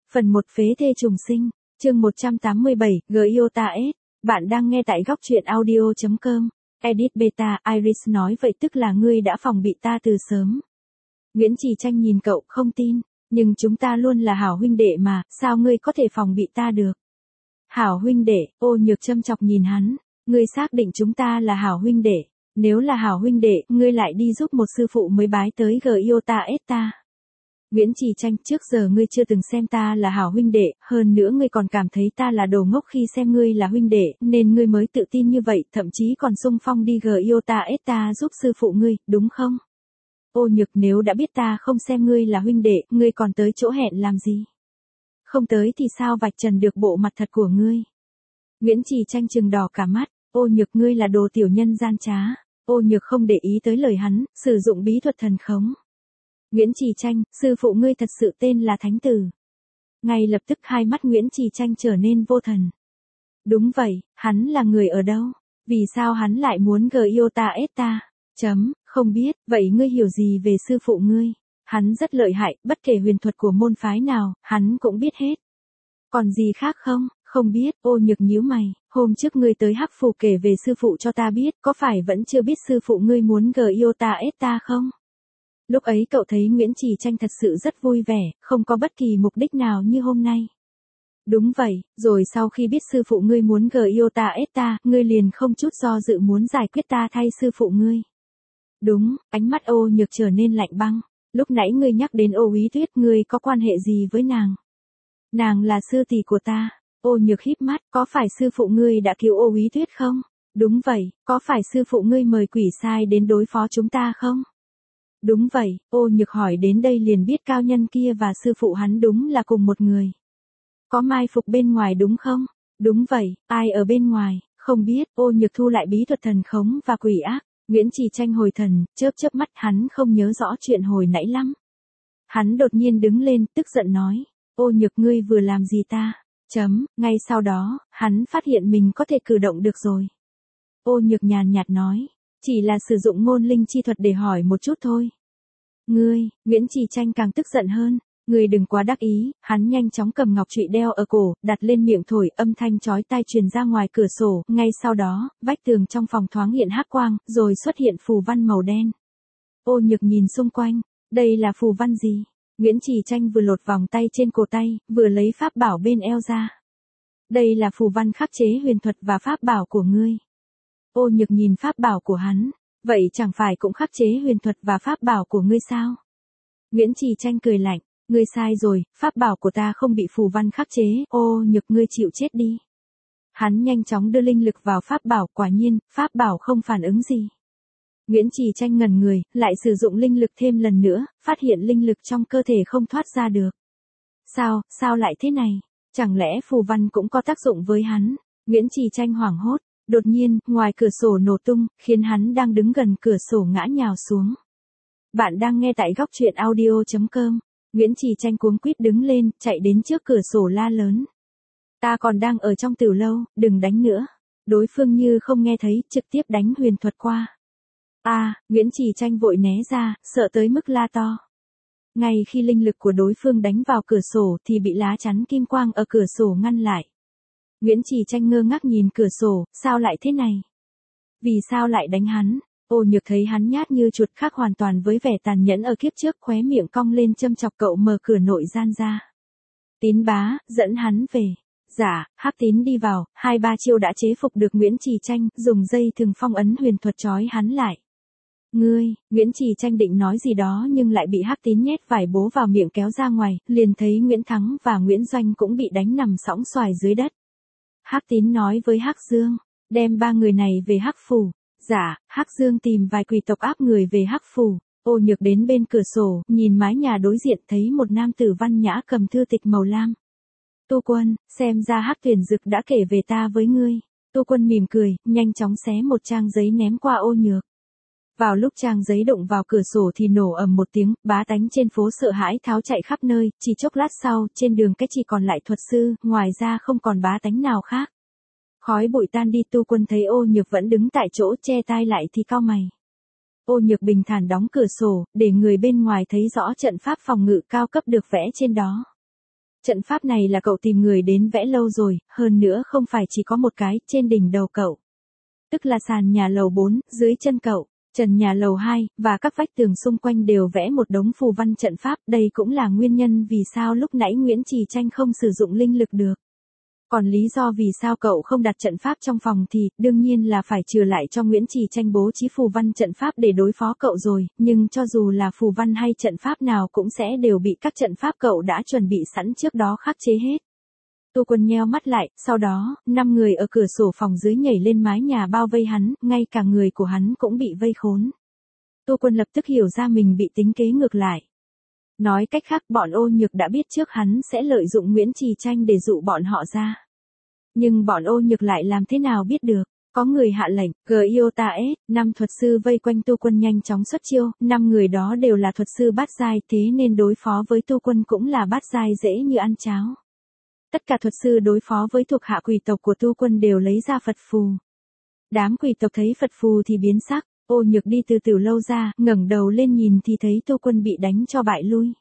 Phần 1 phế thê trùng sinh, chương 187, Giota S. Bạn đang nghe tại góc truyện audio.com. Edit Beta, Iris nói vậy tức là ngươi đã phòng bị ta từ sớm. Nguyễn Trì Tranh nhìn cậu không tin, nhưng chúng ta luôn là hảo huynh đệ mà, sao ngươi có thể phòng bị ta được? Hảo huynh đệ, Ô Nhược châm chọc nhìn hắn, ngươi xác định chúng ta là hảo huynh đệ, nếu là hảo huynh đệ, ngươi lại đi giúp một sư phụ mới bái tới Giota S ta. Nguyễn Trì Tranh, trước giờ ngươi chưa từng xem ta là hảo huynh đệ, hơn nữa ngươi còn cảm thấy ta là đồ ngốc khi xem ngươi là huynh đệ, nên ngươi mới tự tin như vậy, thậm chí còn xung phong đi Giota S ta giúp sư phụ ngươi, đúng không? Ô Nhược, nếu đã biết ta không xem ngươi là huynh đệ, ngươi còn tới chỗ hẹn làm gì? Không tới thì sao vạch trần được bộ mặt thật của ngươi? Nguyễn Trì Tranh trừng đỏ cả mắt, Ô Nhược, ngươi là đồ tiểu nhân gian trá. Ô Nhược không để ý tới lời hắn, sử dụng bí thuật thần khống. Nguyễn Trì Tranh, sư phụ ngươi thật sự tên là Thánh Tử. Ngay lập tức hai mắt Nguyễn Trì Tranh trở nên vô thần. Đúng vậy, hắn là người ở đâu? Vì sao hắn lại muốn Giota S ta? Không biết, vậy ngươi hiểu gì về sư phụ ngươi? Hắn rất lợi hại, bất kể huyền thuật của môn phái nào, hắn cũng biết hết. Còn gì khác không? Không biết. Ô Nhược nhíu mày, hôm trước ngươi tới Hắc Phủ kể về sư phụ cho ta biết, có phải vẫn chưa biết sư phụ ngươi muốn Giota S ta không? Lúc ấy cậu thấy Nguyễn Trì Tranh thật sự rất vui vẻ, không có bất kỳ mục đích nào như hôm nay. Đúng vậy, rồi sau khi biết sư phụ ngươi muốn Giota S ta, ngươi liền không chút do dự muốn giải quyết ta thay sư phụ ngươi. Đúng, ánh mắt Ô Nhược trở nên lạnh băng. Lúc nãy ngươi nhắc đến Ô Úy Tuyết, ngươi có quan hệ gì với nàng? Nàng là sư tỷ của ta. Ô Nhược híp mắt, có phải sư phụ ngươi đã cứu Ô Úy Tuyết không? Đúng vậy, có phải sư phụ ngươi mời quỷ sai đến đối phó chúng ta không? Đúng vậy. Ô Nhược hỏi đến đây liền biết cao nhân kia và sư phụ hắn đúng là cùng một người. Có mai phục bên ngoài đúng không? Đúng vậy, ai ở bên ngoài? Không biết. Ô Nhược thu lại bí thuật thần khống và quỷ ác. Nguyễn Trì Tranh hồi thần, chớp mắt, hắn không nhớ rõ chuyện hồi nãy lắm. Hắn đột nhiên đứng lên, tức giận nói, Ô Nhược, ngươi vừa làm gì ta? Ngay sau đó, hắn phát hiện mình có thể cử động được rồi. Ô Nhược nhàn nhạt nói, chỉ là sử dụng ngôn linh chi thuật để hỏi một chút thôi. Ngươi, Nguyễn Trì Tranh càng tức giận hơn, ngươi đừng quá đắc ý. Hắn nhanh chóng cầm ngọc trụy đeo ở cổ, đặt lên miệng thổi, âm thanh chói tai truyền ra ngoài cửa sổ, ngay sau đó, vách tường trong phòng thoáng hiện hắc quang, rồi xuất hiện phù văn màu đen. Ô Nhược nhìn xung quanh, đây là phù văn gì? Nguyễn Trì Tranh vừa lột vòng tay trên cổ tay, vừa lấy pháp bảo bên eo ra. Đây là phù văn khắc chế huyền thuật và pháp bảo của ngươi. Ô Nhược nhìn pháp bảo của hắn, vậy chẳng phải cũng khắc chế huyền thuật và pháp bảo của ngươi sao? Nguyễn Trì Tranh cười lạnh, ngươi sai rồi, pháp bảo của ta không bị phù văn khắc chế. Ô Nhược, ngươi chịu chết đi. Hắn nhanh chóng đưa linh lực vào pháp bảo, quả nhiên, pháp bảo không phản ứng gì. Nguyễn Trì Tranh ngẩn người, lại sử dụng linh lực thêm lần nữa, phát hiện linh lực trong cơ thể không thoát ra được. Sao lại thế này? Chẳng lẽ phù văn cũng có tác dụng với hắn? Nguyễn Trì Tranh hoảng hốt. Đột nhiên, ngoài cửa sổ nổ tung, khiến hắn đang đứng gần cửa sổ ngã nhào xuống. Bạn đang nghe tại góc truyện audio.com. Nguyễn Trì Tranh cuống quýt đứng lên, chạy đến trước cửa sổ la lớn. Ta còn đang ở trong tiểu lâu, đừng đánh nữa. Đối phương như không nghe thấy, trực tiếp đánh huyền thuật qua. Nguyễn Trì Tranh vội né ra, sợ tới mức la to. Ngay khi linh lực của đối phương đánh vào cửa sổ thì bị lá chắn kim quang ở cửa sổ ngăn lại. Nguyễn Trì Tranh ngơ ngác nhìn cửa sổ, sao lại thế này? Vì sao lại đánh hắn? Ô Nhược thấy hắn nhát như chuột, khác hoàn toàn với vẻ tàn nhẫn ở kiếp trước, khóe miệng cong lên châm chọc cậu mở cửa nội gian ra. Tín bá, dẫn hắn về. Dạ, Hắc Tín đi vào, 2-3 chiêu đã chế phục được Nguyễn Trì Tranh, dùng dây thừng phong ấn huyền thuật trói hắn lại. Nguyễn Trì Tranh định nói gì đó nhưng lại bị Hắc Tín nhét vải bố vào miệng kéo ra ngoài, liền thấy Nguyễn Thắng và Nguyễn Doanh cũng bị đánh nằm sõng xoài dưới đất. Hắc Tín nói với Hắc Dương, đem 3 người này về Hắc Phủ. Dạ, Hắc Dương tìm vài quỷ tộc áp người về Hắc Phủ. Ô Nhược đến bên cửa sổ, nhìn mái nhà đối diện thấy một nam tử văn nhã cầm thư tịch màu lam. Tu Quân, xem ra Hắc Tuyển Dực đã kể về ta với ngươi. Tu Quân mỉm cười, nhanh chóng xé một trang giấy ném qua Ô Nhược. Vào lúc trang giấy đụng vào cửa sổ thì nổ ầm một tiếng, bá tánh trên phố sợ hãi tháo chạy khắp nơi, chỉ chốc lát sau, trên đường cái chỉ còn lại thuật sư, ngoài ra không còn bá tánh nào khác. Khói bụi tan đi, Tu Quân thấy Ô Nhược vẫn đứng tại chỗ che tai lại thì cau mày. Ô Nhược bình thản đóng cửa sổ, để người bên ngoài thấy rõ trận pháp phòng ngự cao cấp được vẽ trên đó. Trận pháp này là cậu tìm người đến vẽ lâu rồi, hơn nữa không phải chỉ có một cái, trên đỉnh đầu cậu. Tức là sàn nhà lầu 4, dưới chân cậu, trần nhà lầu 2, và các vách tường xung quanh đều vẽ một đống phù văn trận pháp. Đây cũng là nguyên nhân vì sao lúc nãy Nguyễn Trì Tranh không sử dụng linh lực được. Còn lý do vì sao cậu không đặt trận pháp trong phòng thì, đương nhiên là phải trừ lại cho Nguyễn Trì Tranh bố trí phù văn trận pháp để đối phó cậu rồi, nhưng cho dù là phù văn hay trận pháp nào cũng sẽ đều bị các trận pháp cậu đã chuẩn bị sẵn trước đó khắc chế hết. Tu Quân nheo mắt lại, sau đó, 5 người ở cửa sổ phòng dưới nhảy lên mái nhà bao vây hắn, ngay cả người của hắn cũng bị vây khốn. Tu Quân lập tức hiểu ra mình bị tính kế ngược lại. Nói cách khác, bọn Ô Nhược đã biết trước hắn sẽ lợi dụng Nguyễn Trì Tranh để dụ bọn họ ra. Nhưng bọn Ô Nhược lại làm thế nào biết được? Có người hạ lệnh, Gyota-S, 5 thuật sư vây quanh Tu Quân nhanh chóng xuất chiêu, 5 người đó đều là thuật sư bát giai, thế nên đối phó với Tu Quân cũng là bát giai dễ như ăn cháo. Tất cả thuật sư đối phó với thuộc hạ quỷ tộc của Tu Quân đều lấy ra Phật phù. Đám quỷ tộc thấy Phật phù thì biến sắc. Ô Nhược đi từ từ lâu ra, ngẩng đầu lên nhìn thì thấy Tu Quân bị đánh cho bại lui.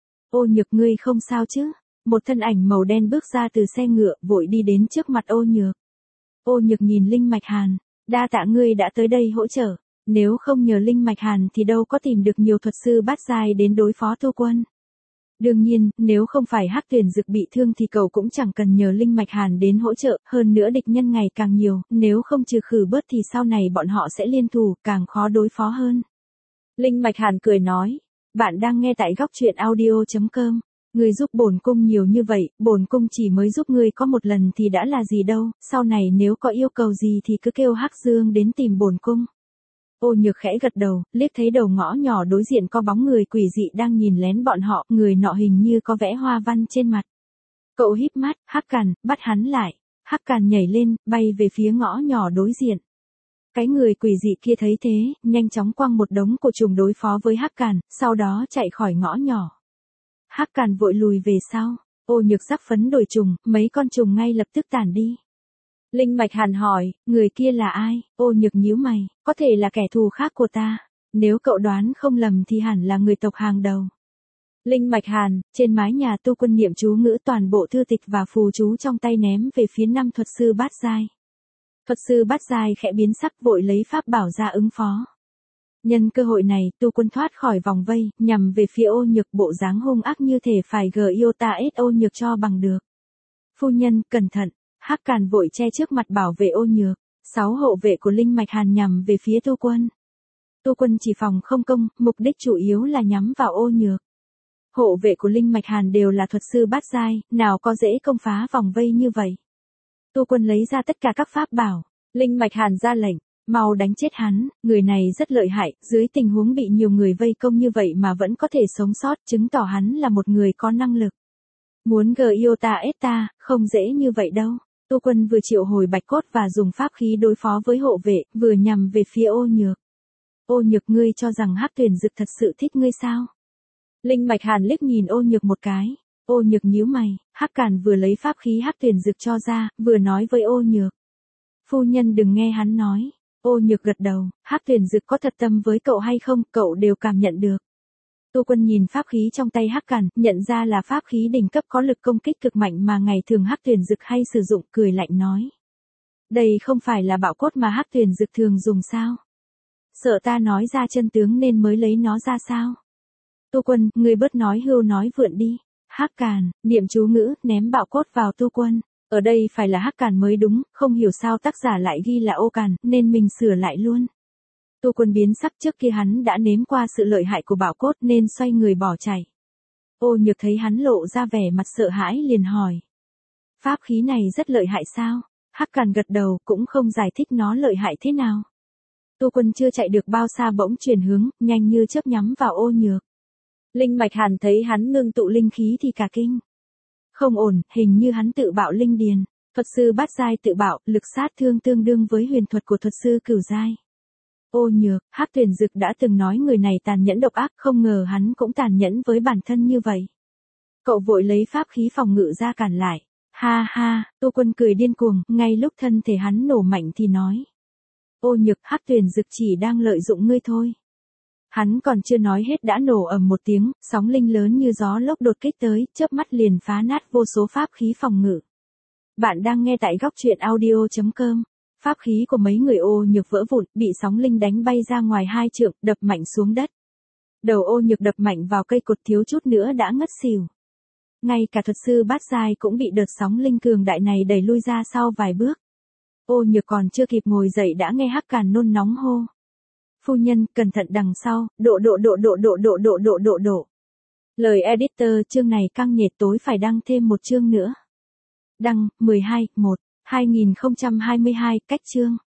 Ô Nhược, ngươi không sao chứ? Một thân ảnh màu đen bước ra từ xe ngựa, vội đi đến trước mặt Ô Nhược. Ô Nhược nhìn Linh Mạch Hàn, đa tạ ngươi đã tới đây hỗ trợ, nếu không nhờ Linh Mạch Hàn thì đâu có tìm được nhiều thuật sư bát giai đến đối phó Tu Quân. Đương nhiên, nếu không phải Hắc Tuyển Dực bị thương thì cậu cũng chẳng cần nhờ Linh Mạch Hàn đến hỗ trợ, hơn nữa địch nhân ngày càng nhiều, nếu không trừ khử bớt thì sau này bọn họ sẽ liên thủ, càng khó đối phó hơn. Linh Mạch Hàn cười nói, bạn đang nghe tại góc truyện audio.com. Ngươi giúp bổn cung nhiều như vậy, bổn cung chỉ mới giúp ngươi có một lần thì đã là gì đâu, sau này nếu có yêu cầu gì thì cứ kêu Hắc Dương đến tìm bổn cung. Ô Nhược khẽ gật đầu, liếc thấy đầu ngõ nhỏ đối diện có bóng người quỷ dị đang nhìn lén bọn họ, người nọ hình như có vẽ hoa văn trên mặt. Cậu híp mắt, Hắc Càn, bắt hắn lại. Hắc Càn nhảy lên, bay về phía ngõ nhỏ đối diện. Cái người quỷ dị kia thấy thế, nhanh chóng quăng một đống cổ trùng đối phó với Hắc Càn, sau đó chạy khỏi ngõ nhỏ. Hắc Càn vội lùi về sau, Ô Nhược sắc phấn đổi trùng, mấy con trùng ngay lập tức tản đi. Linh Mạch Hàn hỏi, người kia là ai? Ô Nhược nhíu mày, có thể là kẻ thù khác của ta. Nếu cậu đoán không lầm thì hẳn là người tộc hàng đầu. Linh Mạch Hàn, trên mái nhà Tu Quân niệm chú ngữ toàn bộ thư tịch và phù chú trong tay ném về phía 5 thuật sư bát giai. Thuật sư bát giai khẽ biến sắc vội lấy pháp bảo ra ứng phó. Nhân cơ hội này, Tu Quân thoát khỏi vòng vây, nhằm về phía Ô Nhược, bộ dáng hung ác như thể phải Gyota-S Ô Nhược cho bằng được. Phu nhân, cẩn thận. Hắc Càn vội che trước mặt bảo vệ Ô Nhược. 6 hộ vệ của Linh Mạch Hàn nhằm về phía Tu Quân. Tu Quân chỉ phòng không công, mục đích chủ yếu là nhắm vào Ô Nhược. Hộ vệ của Linh Mạch Hàn đều là thuật sư bát giai, nào có dễ công phá vòng vây như vậy. Tu Quân lấy ra tất cả các pháp bảo. Linh Mạch Hàn ra lệnh, mau đánh chết hắn, người này rất lợi hại, dưới tình huống bị nhiều người vây công như vậy mà vẫn có thể sống sót, chứng tỏ hắn là một người có năng lực. Muốn Gyota-S ta, không dễ như vậy đâu. Tu Quân vừa triệu hồi bạch cốt và dùng pháp khí đối phó với hộ vệ, vừa nhằm về phía Ô Nhược. Ô Nhược, ngươi cho rằng Hắc Tuyển Dực thật sự thích ngươi sao? Linh Mạch Hàn liếc nhìn Ô Nhược một cái. Ô Nhược nhíu mày, Hắc Càn vừa lấy pháp khí Hắc Tuyển Dực cho ra, vừa nói với Ô Nhược. Phu nhân đừng nghe hắn nói. Ô Nhược gật đầu, Hắc Tuyển Dực có thật tâm với cậu hay không, cậu đều cảm nhận được. Tu Quân nhìn pháp khí trong tay Hắc Càn, nhận ra là pháp khí đỉnh cấp có lực công kích cực mạnh mà ngày thường Hắc Tuyển Dực hay sử dụng, cười lạnh nói. Đây không phải là bảo cốt mà Hắc Tuyển Dực thường dùng sao? Sợ ta nói ra chân tướng nên mới lấy nó ra sao? Tu Quân, ngươi bớt nói hưu nói vượn đi. Hắc Càn, niệm chú ngữ, ném bảo cốt vào Tu Quân. Ở đây phải là Hắc Càn mới đúng, không hiểu sao tác giả lại ghi là Ô Càn, nên mình sửa lại luôn. Tu Quân biến sắc, trước kia hắn đã nếm qua sự lợi hại của bảo cốt nên xoay người bỏ chạy. Ô Nhược thấy hắn lộ ra vẻ mặt sợ hãi liền hỏi. Pháp khí này rất lợi hại sao? Hắc Càn gật đầu, cũng không giải thích nó lợi hại thế nào. Tu Quân chưa chạy được bao xa bỗng chuyển hướng, nhanh như chớp nhắm vào Ô Nhược. Linh Mạch Hàn thấy hắn ngưng tụ linh khí thì cả kinh. Không ổn, hình như hắn tự bạo linh điền. Thuật sư bát giai tự bạo, lực sát thương tương đương với huyền thuật của thuật sư cửu giai. Ô Nhược, Hắc Tuyển Dực đã từng nói người này tàn nhẫn độc ác, không ngờ hắn cũng tàn nhẫn với bản thân như vậy. Cậu vội lấy pháp khí phòng ngự ra cản lại. Ha ha, Tu Quân cười điên cuồng, ngay lúc thân thể hắn nổ mạnh thì nói. Ô Nhược, Hắc Tuyển Dực chỉ đang lợi dụng ngươi thôi. Hắn còn chưa nói hết đã nổ ầm một tiếng, sóng linh lớn như gió lốc đột kích tới, chớp mắt liền phá nát vô số pháp khí phòng ngự. Bạn đang nghe tại góc truyện audio.com. Pháp khí của mấy người Ô Nhược vỡ vụn, bị sóng linh đánh bay ra ngoài 2 trượng, đập mạnh xuống đất. Đầu Ô Nhược đập mạnh vào cây cột thiếu chút nữa đã ngất xỉu. Ngay cả thuật sư bát giai cũng bị đợt sóng linh cường đại này đẩy lui ra sau vài bước. Ô Nhược còn chưa kịp ngồi dậy đã nghe Hắc Càn nôn nóng hô. Phu nhân, cẩn thận đằng sau, độ. Lời editor chương này căng nhiệt tối phải đăng thêm một chương nữa. Đăng, 12/1/2022, cách chương.